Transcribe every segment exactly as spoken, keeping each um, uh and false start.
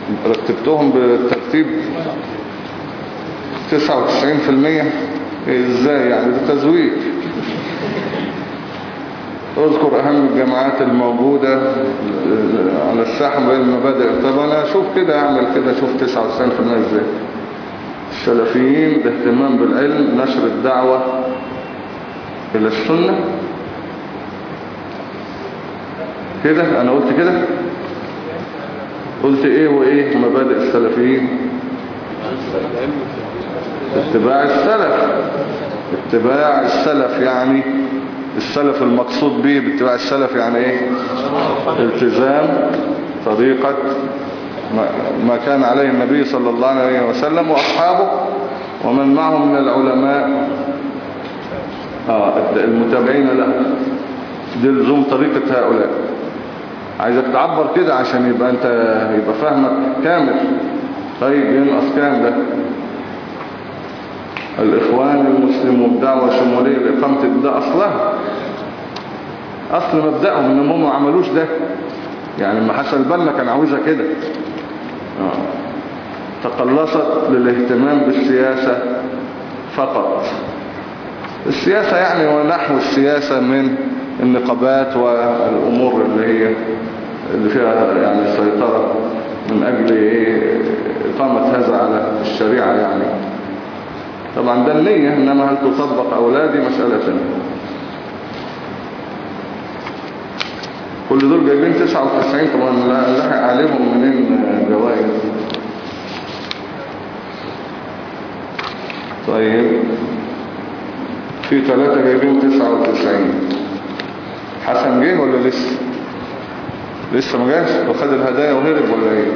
رتبتهم بالترتيب تسعة وتسعين في المية. ازاي يعني؟ ده تزوير. اذكر اهم الجامعات الموجودة على الساحة بين المبادئ. طب انا اشوف كده، اعمل كده، اشوف تسعة وتسعين في المية ازاي. السلفيين الاهتمام بالعلم، نشر الدعوة الى السنة. كده انا قلت كده؟ قلت ايه وايه مبادئ السلفيين؟ اتباع السلف. اتباع السلف يعني السلف المقصود به باتباع السلف يعني ايه؟ التزام طريقة ما كان عليه النبي صلى الله عليه وسلم واصحابه ومن معهم من العلماء آه المتابعين له. دي لزوم طريقة هؤلاء. عايزك تعبر كده عشان يبقى انت يبقى فهمك كامل. طيب ينقص كام ده؟ الإخوان المسلمون بدعوة شمولية لإقامة ده أصلها، أصل مبدأهم إنهم ما عملوش ده. يعني ما حسن البنا كان عاوزها كده. آه. تقلصت للاهتمام بالسياسة فقط. السياسة يعني ونحو السياسة من النقابات والأمور اللي هي اللي فيها يعني سيطرة من أجل إيه؟ إقامة هذا على الشريعة يعني. طبعا ده النية، إنما هل تطبق أولادي مسألة ثانية. كل دول جايبين تسعة وتسعين. طبعا لحق عليهم منين جوائز؟ طيب في ثلاثة جايبين تسعة وتسعين. حسن جه ولا لسه؟ لسه ما جاش وخد الهدايا وهرب ولا ايه؟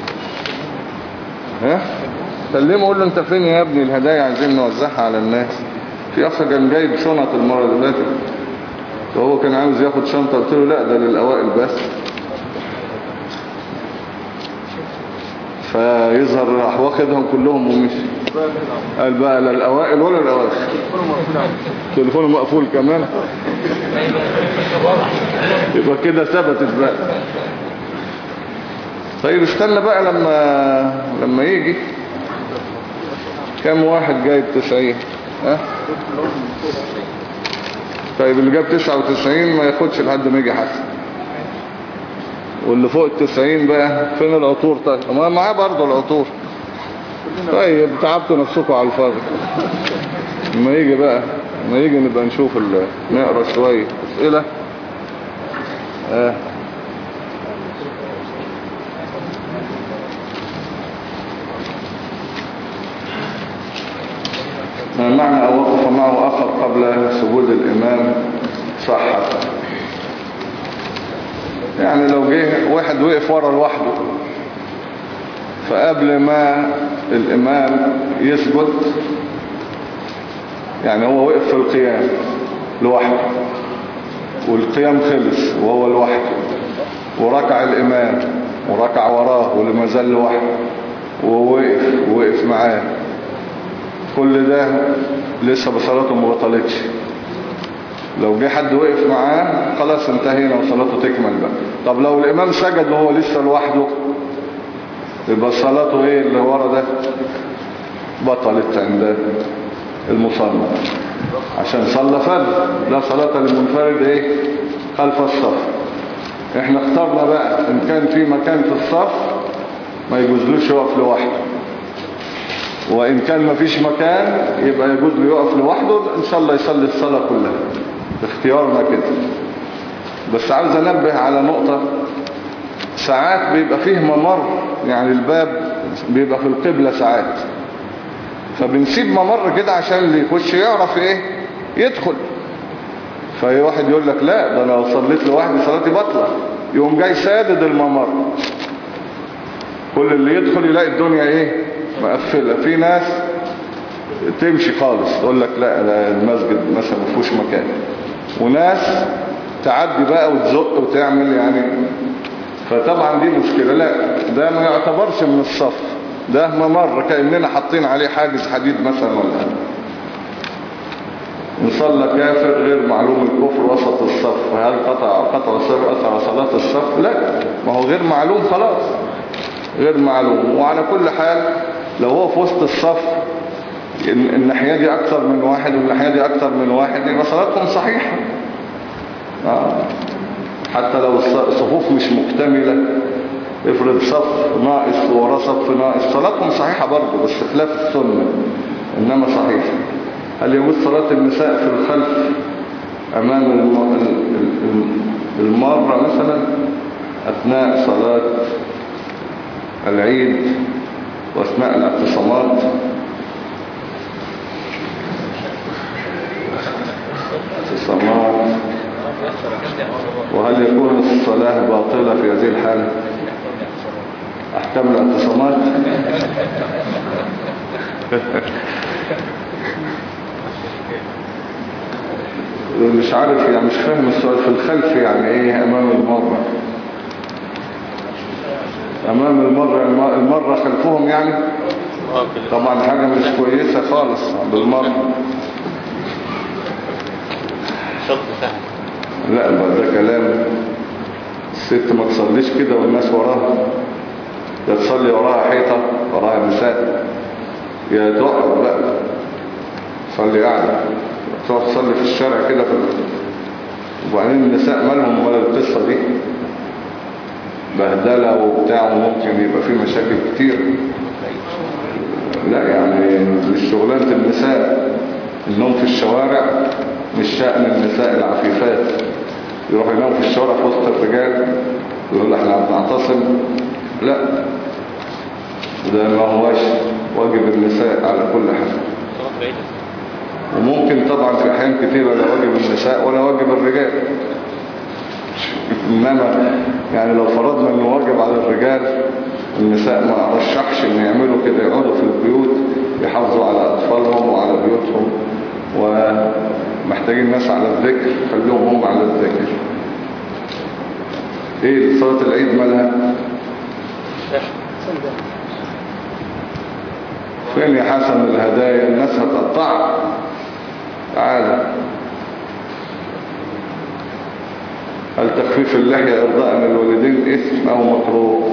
ها؟ كلمه قول له انت فين يا ابني؟ الهدايا عايزين نوزعها على الناس. في اخ كان جايب شنط المرة اللي فاتت وهو كان عاوز ياخد شنطة، قلت له لا ده للأوائل بس. فيظهر راح واخدهم كلهم ومشي. قال بقى لا الأوائل ولا الأواخر. تليفونه مقفول كمان. يبقى كده ثبتت بقى. طيب استنى بقى لما لما يجي. كم واحد جايب تسعين؟ ها؟ طيب اللي جاب تسعة وتسعين ما ياخدش لحد ما يجي حسن. واللي فوق التسعين بقى فين العطور؟ طيب ما معاه برضه العطور. طيب تعبتوا نفسكم على الفاضي. لما يجي بقى لما يجي نبقى نشوف نقرأ شوية أسئلة. آه. ما معنى أو وقف معه آخر قبل سجود الإمام صحة؟ يعني لو جه واحد وقف ورا لوحده فقبل ما الإمام يسجد، يعني هو وقف في القيام لوحده والقيام خلص وهو لوحده وركع الإمام وركع وراه واللي ما زال لوحده ووقف ووقف معاه، كل ده لسه بصلاته ما بطلتش. لو جه حد وقف معاه خلاص انتهينا وصلاته تكمل بقى. طب لو الإمام سجد وهو لسه لوحده يبقى صلاته ايه اللي ورا ده؟ بطلت عند المصلى عشان صلى فرد. لا صلاة للمنفرد ايه؟ خلف الصف. احنا اخترنا بقى ان كان في مكان في الصف ما يجوزلوش يقف لوحده، وان كان ما فيش مكان يبقى يجوز له يقف لوحده ان شاء الله يصلي الصلاة كلها. اختيارنا كده. بس عاوز انبه على نقطة. ساعات بيبقى فيه ممر، يعني الباب بيبقى في القبلة ساعات، فبنسيب ممر كده عشان اللي يخش يعرف ايه يدخل. فاي واحد يقول لك لا ده انا لو صليت لوحدي صلاتي بطلة، يقوم جاي سادد الممر، كل اللي يدخل يلاقي الدنيا ايه مقفلة. في ناس تمشي خالص تقول لك لا ده المسجد مثلا ما فيهوش مكان، وناس تعدي بقى وتزق وتعمل يعني. فطبعا دي مشكلة. لا ده ما يعتبرش من الصف، ده ممر كأننا حاطين عليه حاجز حديد مثلا ولا نصلى كافر غير معلوم الكفر وسط الصف، هل قطع قطع قطع صلاة الصف؟ لا، ما هو غير معلوم خلاص. غير معلوم. وعلى كل حال لو هو في وسط الصف الناحية دي أكتر من واحد والناحية دي أكتر من واحد يبقى صلاتهم صحيحة. آه. حتى لو الصفوف مش مكتملة، افرض صف ناقص ووراه صف ناقص، صلاتهم صحيحة برضه بس خلاف السنة، إنما صحيحة. هل يجوز صلاة النساء في الخلف أمام المارة مثلا أثناء صلاة العيد وأثناء الاعتصامات؟ اعتصامات. وهل يكون الصلاة باطلة في هذه الحالة؟ أحكام الاعتصامات. مش عارف يعني، مش فاهم السؤال. في الخلف يعني ايه امام المرة؟ امام المرة المرة خلفهم يعني؟ طبعا حاجة مش كويسة خالص بالمرة. لا ده كلام. الست ما تصليش كده والناس وراها، يا تصلي وراها حيطة وراها نساء، يا تقعد بقى تصلي قاعدة، تقعد تصلي في الشارع كده في ال... وبعدين النساء مالهم ولا القصة دي؟ بهدلة وبتاع وممكن يبقى فيه مشاكل كتير. لا يعني مش شغلانة النساء. النوم في الشوارع مش شأن النساء العفيفات. يروحوا يناموا في الشوارع في وسط الرجال يقول احنا بنعتصم. لا ده ما هوش واجب النساء على كل حال. وممكن طبعا في احيان كتيرة لا واجب النساء ولا واجب الرجال. انما يعني لو فرضنا انه واجب على الرجال، النساء ما رشحش ان يعملوا كده، يقعدوا في البيوت يحافظوا على اطفالهم وعلى بيوتهم، ومحتاجين الناس على الذكر خليهم هم على الذكر. ايه صلاة العيد مالها؟ فين يا حسن الهدايا؟ الناس هتقطع. تعالى. هل تخفيف اللحية إرضاء للوالدين إثم أو مكروه؟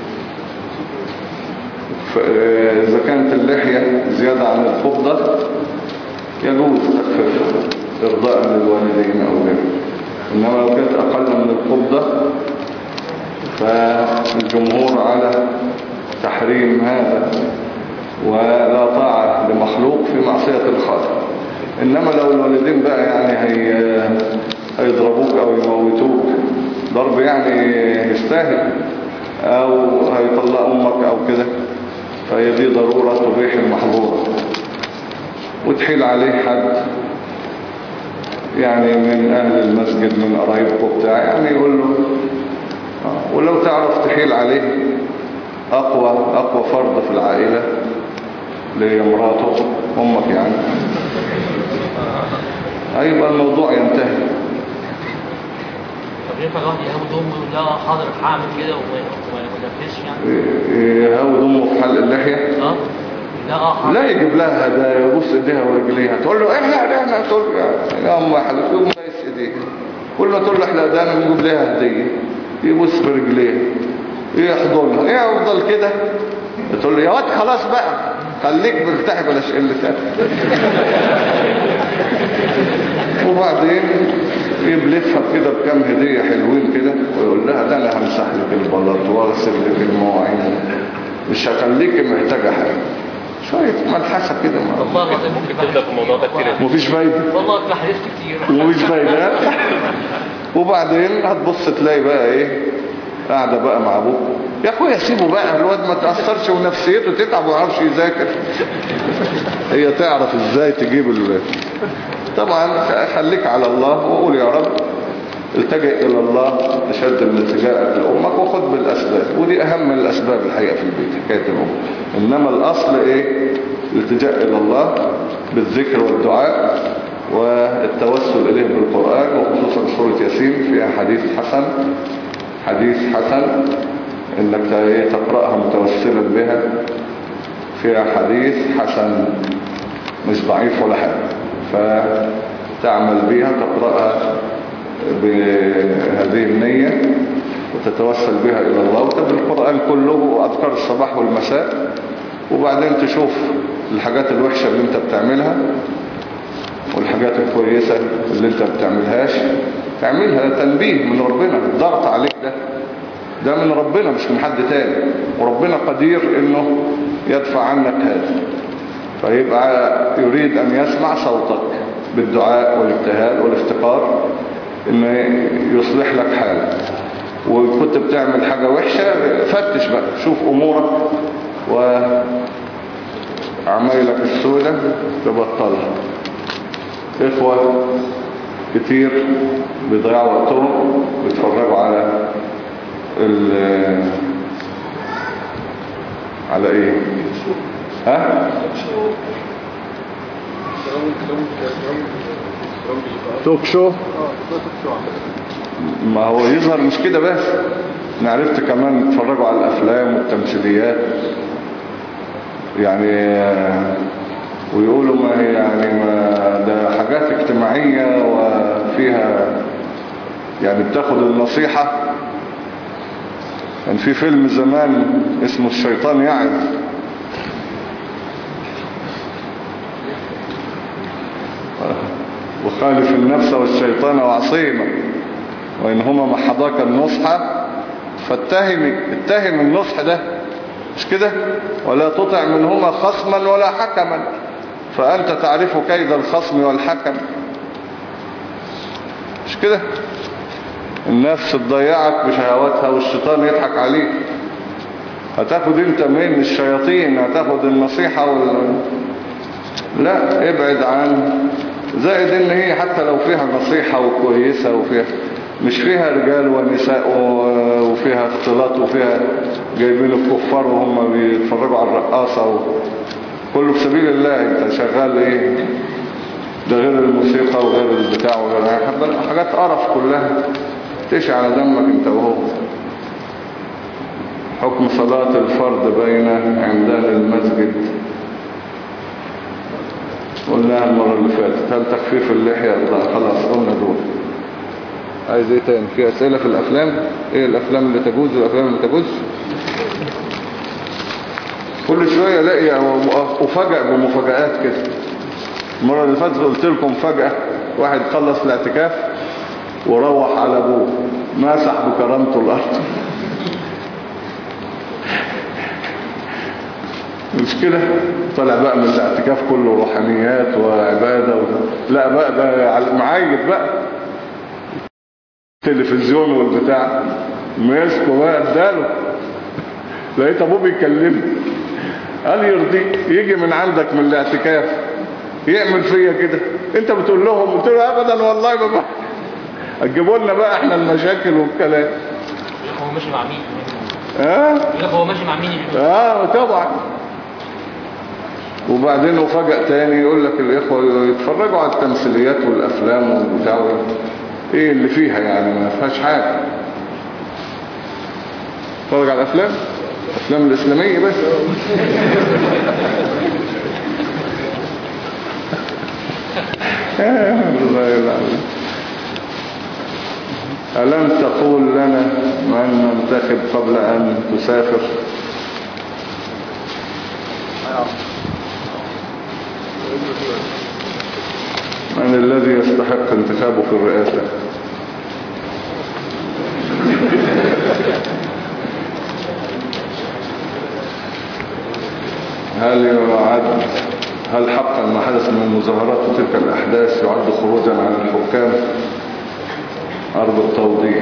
إذا كانت اللحية زيادة عن القبضة يجوز تخفيفها إرضاء للوالدين أو غيره. إنما لو كانت أقل من القبضة فالجمهور على تحريم هذا، ولا طاعة لمخلوق في معصية الخالق. إنما لو الوالدين بقى يعني هي هيضربوك أو يموتوك ضرب يعني يستاهل، أو هيطلق أمك أو كده، فهي دي ضرورة تبيح المحظورة. وتحيل عليه حد يعني من أهل المسجد من قرايبك وبتاع يعني يقول له. ولو تعرف تحيل عليه أقوى أقوى فرد في العائلة لمراته أمك يعني، هيبقى الموضوع ينتهي. طب ينفع الواحد يهود امه ولا حاضر هعمل كده وما ينفذش يعني؟ يهود امه في حلق اللحيه؟ اه لا اه لا يجيب لها هدايا يبص ايديها ورجليها، تقول له احنا هدانا، تقول له يا ام حلق يقوم بايس ايديها. كل ما تقول له احنا هدانا نجيب لها هديه، يبص برجليها يحضنها، ايه افضل كده. تقول له يا واد خلاص بقى خليك مرتاح بلاش قله ثاني. وبعدين يبلفها كده بكام هدية حلوين كده ويقول لها ده انا همسح لك البلاط واغسل لك المواعين، مش هخليكي محتاجة حاجة. شوية ملحسة كده. والله العظيم ممكن تبدأ في الموضوع ده كتير. مفيش فايدة. والله انا حدثت كتير. مفيش فايدة. وبعدين هتبص تلاقي بقى ايه، قاعدة بقى مع ابوك، يا اخويا سيبه بقى الواد ما تأثرش ونفسيته تتعب وما يعرفش يذاكر. هي تعرف ازاي تجيب ال... طبعا خليك على الله وقول يا رب، التجئ الى الله اشد من التجاءك لامك وخد بالاسباب، ودي اهم من الاسباب الحقيقة في البيت حكاية الام. انما الاصل ايه؟ الالتجاء الى الله بالذكر والدعاء والتوسل اليه بالقرآن، وخصوصا سورة ياسين فيها حديث حسن، حديث حسن انك تقرأها متوسلا بها، فيها حديث حسن مش ضعيف ولا حاجة، فتعمل بها تقرأها بهذه النية وتتوسل بها إلى الله، وتبقى القرآن كله أذكار الصباح والمساء. وبعدين تشوف الحاجات الوحشة اللي انت بتعملها والحاجات الكويسة اللي انت بتعملهاش تعملها، تنبيه من ربنا. الضغط عليك ده ده من ربنا مش من حد تاني، وربنا قدير انه يدفع عنك هذا. فيبقى يريد ان يسمع صوتك بالدعاء والابتهال والافتقار انه يصلح لك حالك. وكنت بتعمل حاجة وحشة فتش بقى، شوف امورك وعمايلك السودة تبطلها. إخوة كتير بيضيعوا وقتهم بيتفرجوا على ال على ايه ها توك شو. ما هو يظهر مش كده بس، انا عرفت كمان يتفرجوا على الافلام والتمثيليات يعني، ويقولوا ما هي يعني ما ده حاجات اجتماعية وفيها يعني بتاخد النصيحة. كان في فيلم زمان اسمه الشيطان يعظ، وخالف النفس والشيطان وعصيما وإنهما محضاك النصح فاتهم اتهم النصح ده، مش كده؟ ولا تطع منهما خصما ولا حكما فأنت تعرف كيد الخصم والحكم، مش كده؟ النفس تضيعك بشهواتها والشيطان يضحك عليك. هتاخد انت من الشياطين، هتاخد النصيحة وال... لا ابعد عن. زائد ان هي حتى لو فيها نصيحة وكويسة وفيها مش فيها رجال ونساء وفيها اختلاط وفيها جايبين الكفار وهم بيتفرجوا على الرقاصة و... كله في سبيل الله. انت شغال ايه ده غير الموسيقى وغير البتاع وغير حاجات قرف كلها تشعل على دمك انت وهو. حكم صلاة الفرض بين عمدان المسجد قلناها المرة اللي فاتت. هل تخفيف اللحية؟ خلاص قلنا دول. عايز ايه تاني؟ في اسئلة في الافلام؟ ايه الافلام اللي تجوز والافلام اللي تجوز؟ كل شوية الاقي افاجئ بمفاجآت كده. المرة اللي فاتت قلت لكم فجأة واحد خلص الاعتكاف وروح على ابوه مسح بكرامته الارض. مش كده؟ طلع بقى من الاعتكاف كله روحانيات وعبادة و... لا بقى ده معايد بقى التلفزيون والبتاع ماسكه بقى اداله. لقيت ابوه بيكلمني قال يرضيك يجي من عندك من الاعتكاف يعمل فيا كده؟ انت بتقول لهم؟ قلت له ابدا والله بابا هتجيبوا لنا بقى احنا المشاكل والكلام. هو ماشي مع مين؟ اه هو ماشي مع مين؟ اه طبعا. وبعدين وفجأة تاني يقول لك الاخوة يتفرجوا على التمثيليات والافلام والبتاع ايه اللي فيها يعني؟ ما فيهاش حاجة. اتفرج على الافلام الافلام الاسلامية بس. ألم تقول لنا من ننتخب قبل أن تسافر؟ من الذي يستحق انتخابه في الرئاسة؟ هل يعد هل حقا ما حدث من المظاهرات وتلك الأحداث يعد خروجا عن الحكام؟ أرجو التوضيح.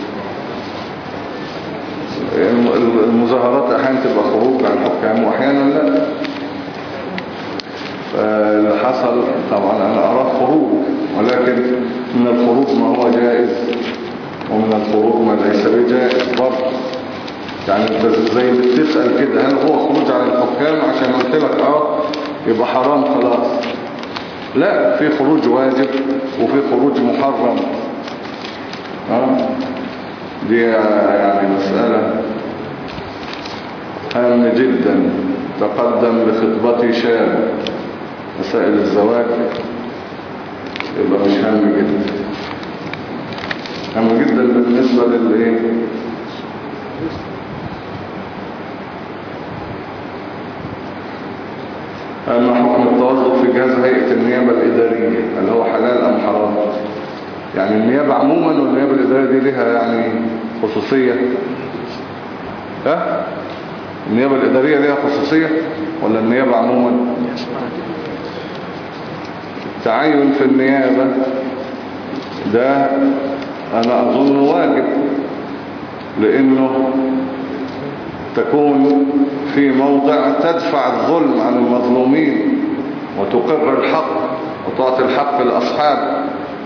المظاهرات أحيانا تبقى خروج عن الحكام وأحيانا لا. فاللي حصل طبعا أنا أراه خروج، ولكن من الخروج ما هو جائز ومن الخروج ما ليس بجائز برضه. يعني زي اللي بتسأل كده هل هو خروج عن الحكام عشان قلت لك اه يبقى حرام خلاص؟ لا، في خروج واجب وفي خروج محرم. اه دي يعني مسألة هام جدا. تقدم لخطبتي شاب. مسائل الزواج يبقى مش هام جدا، هام جدا بالنسبة للايه أما حكم التوظف في جهاز هيئة النيابة الإدارية اللي هو حلال أم حرام؟ يعني النيابة عموما والنيابة الإدارية دي لها يعني خصوصية؟ ها؟ النيابة الإدارية لها خصوصية ولا النيابة عموما؟ التعين في النيابة ده أنا أظن واجب، لأنه تكون في موضع تدفع الظلم عن المظلومين وتقر الحق وتعطي الحق لأصحابه.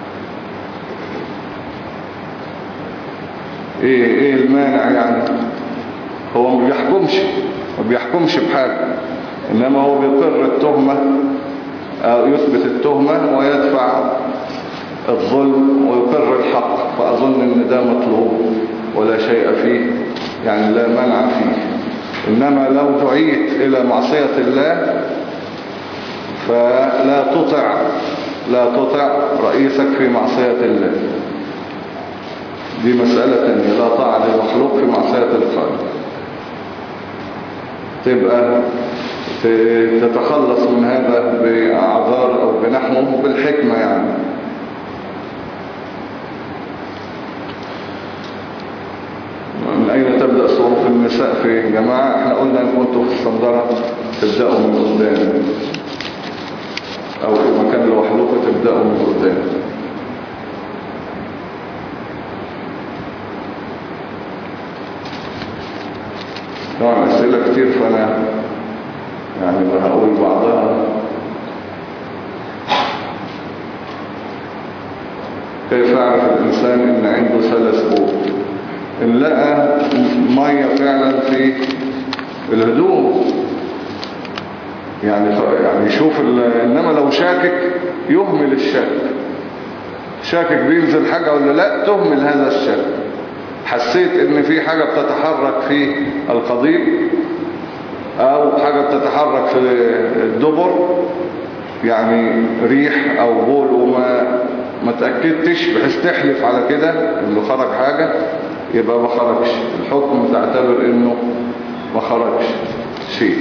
ايه ايه المانع يعني؟ هو ما بيحكمش ما بيحكمش بحاجة، انما هو بيقر التهمة او يثبت التهمة ويدفع الظلم ويقر الحق. فاظن ان ده مطلوب ولا شيء فيه، يعني لا منع فيه. انما لو دعيت الى معصية الله فلا تطع لا تطع رئيسك في معصية الله. دي مسألة تانية، لا طاعة للمخلوق في معصية الخالق. تبقى تتخلص من هذا بأعذار أو بنحوه بالحكمة يعني. من أين تبدأ صروف النساء في جماعة؟ احنا قلنا ان كنتوا في الصندرة تبدأوا من قدام، أو في مكان لوحدكم تبدأوا من قدام. طبعا أسئلة كتير فأنا يعني هقول بعضها. كيف أعرف الإنسان إن عنده سلس بول؟ إن لقى مية فعلا في الهدوم يعني يعني يشوف. إنما لو شاكك يهمل الشك، شاكك بينزل حاجة ولا لا، تهمل هذا الشك. حسيت ان في حاجة بتتحرك في القضيب او حاجة بتتحرك في الدبر، يعني ريح او بول، وما ما تأكدتش بحيث تحلف على كده انه خرج حاجة، يبقى ما خرجش. الحكم تعتبر انه ما خرجش شيء.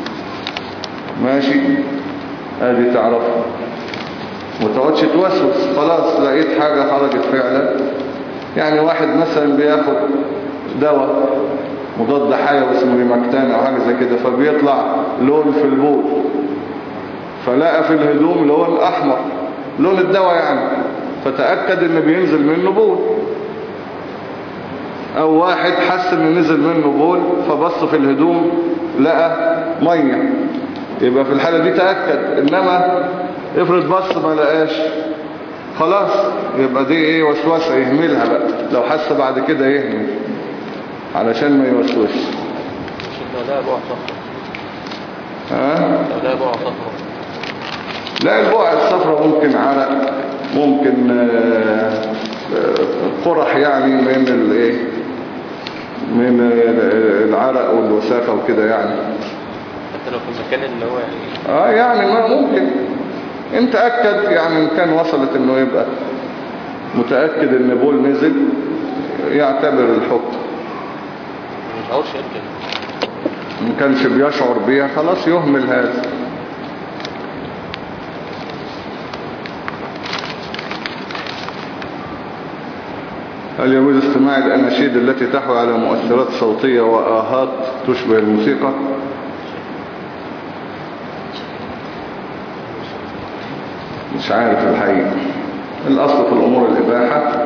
ماشي، ادي تعرفها. متقعدش توسوس، خلاص لقيت حاجة خرجت فعلا. يعني واحد مثلا بياخد دواء مضاد حيوي اسمه ريماكتان او حاجة زي كده، فبيطلع لون في البول، فلقى في الهدوم لون احمر، لون الدواء يعني، فتأكد ان بينزل منه بول. او واحد حس ان نزل منه بول فبص في الهدوم لقى مية، يبقى في الحالة دي تأكد. انما افرض بص ما لقاش، خلاص يبقى دي ايه؟ وسوسة، يهملها بقى. لو حس بعد كده يهمل علشان ما يوسوش. لا بقع صفرة. ها؟ لا بقع صفرة. لا، البقع الصفرة ممكن عرق، ممكن قرح يعني من الايه، من العرق والوساخة وكده يعني. حتى لو في المكان اللي هو يعني اه يعني ما ممكن. انت اكد يعني ان كان وصلت انه يبقى متأكد ان بول نزل، يعتبر الحكم. مش عاوز شركة. ما كانش بيشعر بيها خلاص يهمل هذا. هل يجوز استماع الأناشيد التي تحوي على مؤثرات صوتية وآهات تشبه الموسيقى؟ مش عارف الحقيقة. الأصل في الأمور الإباحة،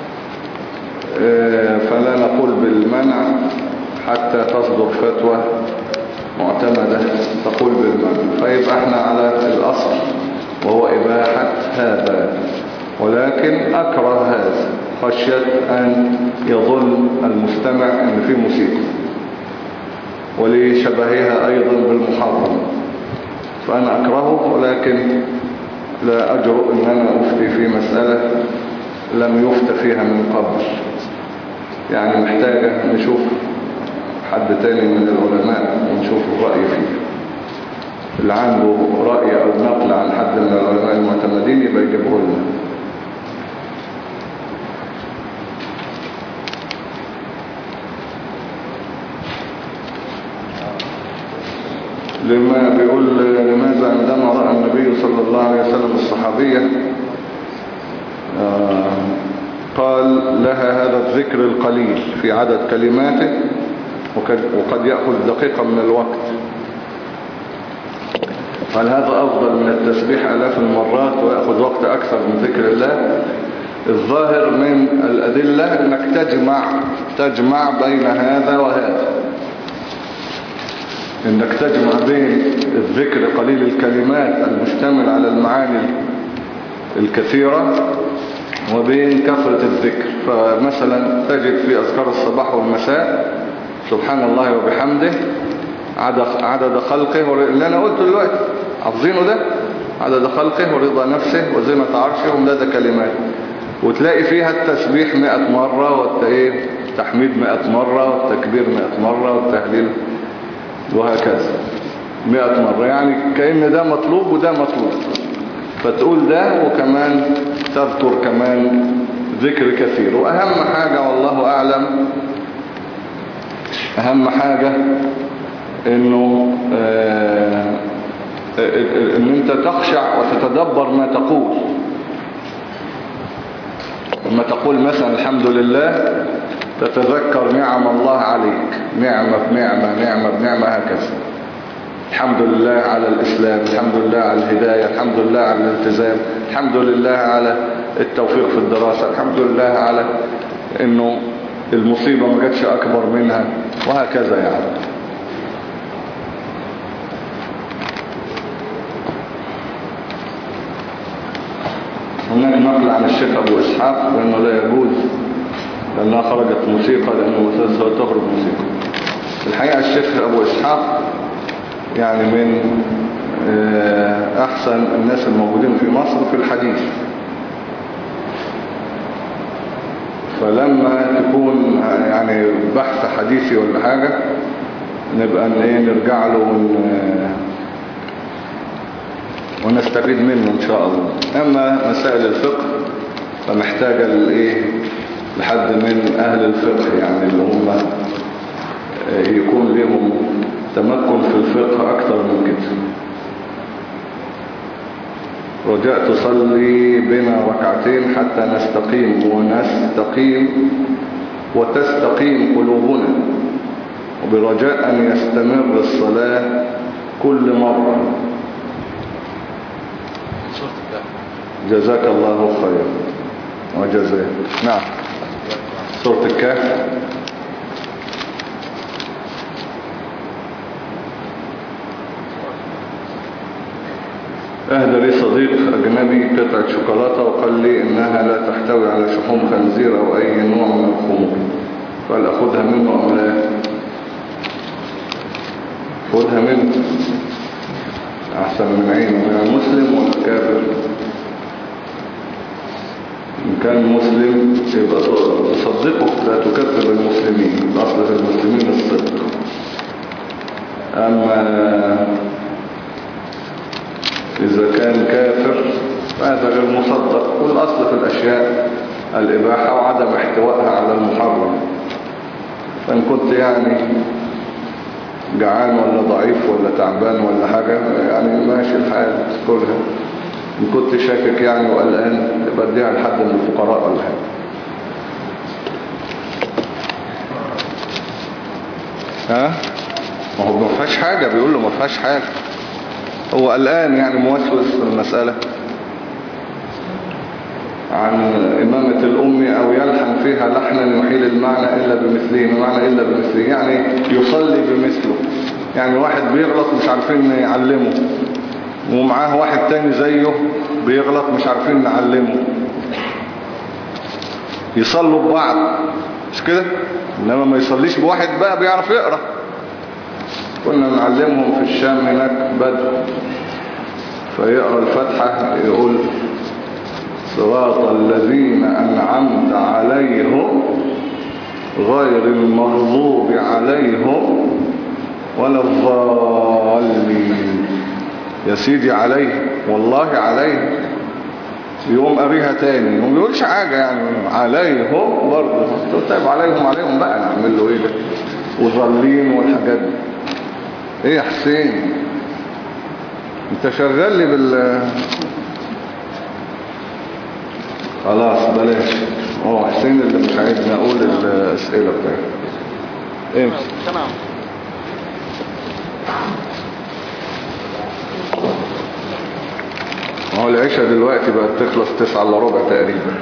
فلا نقول بالمنع حتى تصدر فتوى معتمدة تقول بالمنع. فيبقى احنا على الأصل وهو إباحة هذا، ولكن أكره هذا خشية أن يظن المستمع أن في موسيقى، ولشبهها أيضا بالمحرم. فأنا أكرهه، ولكن لا أجرؤ أن أنا أفتي في مسألة لم يفت فيها من قبل. يعني محتاجة نشوف حد تاني من العلماء ونشوف الرأي فيه. اللي عنده رأي أو نقل عن حد من العلماء المعتمدين يبقى يجيبه لنا. لما بيقول لماذا عندما رأى النبي صلى الله عليه وسلم الصحابية آه قال لها هذا الذكر القليل في عدد كلماته وقد, وقد يأخذ دقيقة من الوقت، قال هذا أفضل من التسبيح آلاف المرات ويأخذ وقت أكثر من ذكر الله. الظاهر من الأدلة أنك تجمع تجمع بين هذا وهذا، أنك تجمع بين الذكر قليل الكلمات المشتمل على المعاني الكثيرة وبين كثرة الذكر. فمثلا تجد في أذكار الصباح والمساء سبحان الله وبحمده عدد خلقه، اللي أنا قلته دلوقتي حافظينه ده، عدد خلقه ورضا نفسه وزنة عرشه ومداد كلمات، وتلاقي فيها التسبيح مئة مرة والتحميد مئة مرة والتكبير مئة مرة والتهليل وهكذا مئة مرة، يعني كأن ده مطلوب وده مطلوب، فتقول ده وكمان تذكر كمان ذكر كثير. وأهم حاجة والله أعلم أهم حاجة إنه آه إن أنت تخشع وتتدبر ما تقول. لما تقول مثلا الحمد لله تتذكر نعم الله عليك، نعمة بنعمة نعمة بنعمة هكذا. الحمد لله على الإسلام، الحمد لله على الهداية، الحمد لله على الالتزام، الحمد لله على التوفيق في الدراسة، الحمد لله على إنه المصيبة ما جاتش أكبر منها وهكذا. يعني هناك نقل عن الشيخ أبو إسحاق بأنه لا يجوز لأنها خرجت موسيقى، لأنه مسلسل تخرج موسيقى. الحقيقة الشيخ أبو إسحاق يعني من أحسن الناس الموجودين في مصر في الحديث، فلما تكون يعني بحث حديثي ولا حاجة نبقى نرجع له ون... ونستفيد منه إن شاء الله. أما مسائل الفقه فمحتاجة لإيه لحد من أهل الفقه، يعني اللي هم يكون لهم تمكن في الفقه أكثر من كده. رجاء تصلي بنا ركعتين حتى نستقيم ونستقيم وتستقيم قلوبنا، وبرجاء أن يستمر الصلاة كل مرة. جزاك الله خير وجزاك. نعم سورة الكهف. أهدى لي صديق أجنبي قطعة شوكولاتة وقال لي إنها لا تحتوي على شحوم خنزير أو أي نوع من الخمور، قال أخذها منه أم لا؟ أخذها منه أحسن من عينه. من مسلم ولا كافر؟ إن كان مسلم يبقى تصدقه، لا تكذب المسلمين، الأصل في المسلمين الصدق. أما إذا كان كافر فهذا غير مصدق، والأصل في الأشياء الإباحة وعدم احتوائها على المحرم. فإن كنت يعني جعان ولا ضعيف ولا تعبان ولا حاجة يعني ماشي الحال كلها. إن كنت شاكك يعني وقلقان يبقى اديها لحد من الفقراء ولا حاجة. ها ما هو ما فيهاش حاجة، بيقول له ما فيهاش حاجة، هو قلقان يعني موسوس في المسألة عن إمامة الأم أو يلحن فيها لحنا يحيل المعنى إلا بمثله. المعنى إلا بمثله يعني يصلي بمثله، يعني واحد بيغلط مش عارفين يعلمه ومعاه واحد تاني زيه بيغلط مش عارفين نعلمه، يصلوا ببعض مش كده؟ إنما ما يصليش بواحد بقى بيعرف يقرأ. كنا نعلمهم في الشام هناك بدء، فيقرأ الفتحة يقول صراط الذين أنعمت عليهم غير المغضوب عليهم ولا الضالين. يا سيدي عليه والله عليه. يقوم قريها تاني وما بيقولش حاجة يعني عليهم برضه. طيب عليهم عليهم بقى نعمل له ايه ده؟ وضالين والحاجات دي. ايه يا حسين انت شغال لي بال خلاص بلاش. هو حسين اللي مش عايزني اقول الاسئله بتاعتي. ايه تمام. هو العشاء دلوقتي بقت تخلص تسعة الا ربع تقريبا.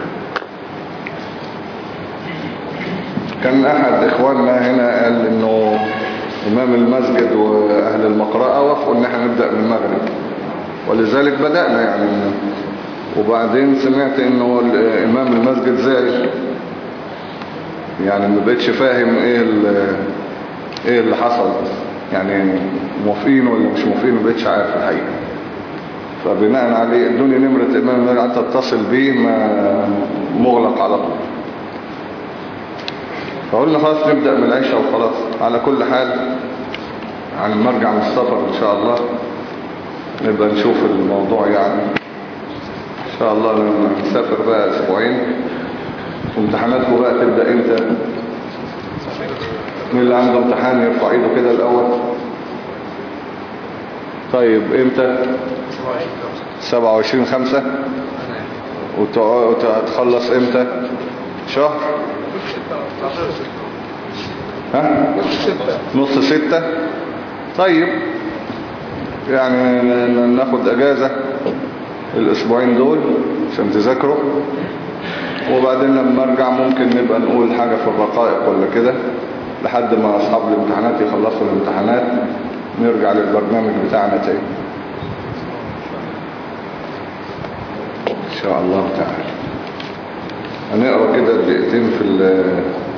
كان احد اخواننا هنا قال انه امام المسجد واهل المقرأة وافقوا ان احنا نبدأ من المغرب، ولذلك بدأنا يعني. وبعدين سمعت انه امام المسجد زعل، يعني ما بقتش فاهم ايه ايه اللي حصل، يعني موافقين ولا مش موافقين، ما بقتش عارف الحقيقة. فبناء عليه ادوني نمرة امام المسجد قعدت اتصل بيه ما مغلق على طول. فقلنا خلاص نبدأ من العشاء وخلاص. على كل حال عن المرجع من السفر ان شاء الله نبقى نشوف الموضوع يعني. ان شاء الله لما نسافر بقى اسبوعين. وامتحاناتكم بقى تبدأ امتى؟ مين اللي عنده امتحان يرفع ايده كده الاول؟ طيب امتى؟ سبعة وعشرين خمسة. وتخلص امتى؟ شهر؟ ها؟ نص ستة. طيب يعني ناخد اجازة الاسبوعين دول عشان تذاكروا، وبعدين لما ارجع ممكن نبقى نقول حاجة في الرقائق ولا كده لحد ما اصحاب الامتحانات يخلصوا الامتحانات نرجع للبرنامج بتاعنا تاني ان شاء الله تعالى. هنقرأ كده دقيقتين في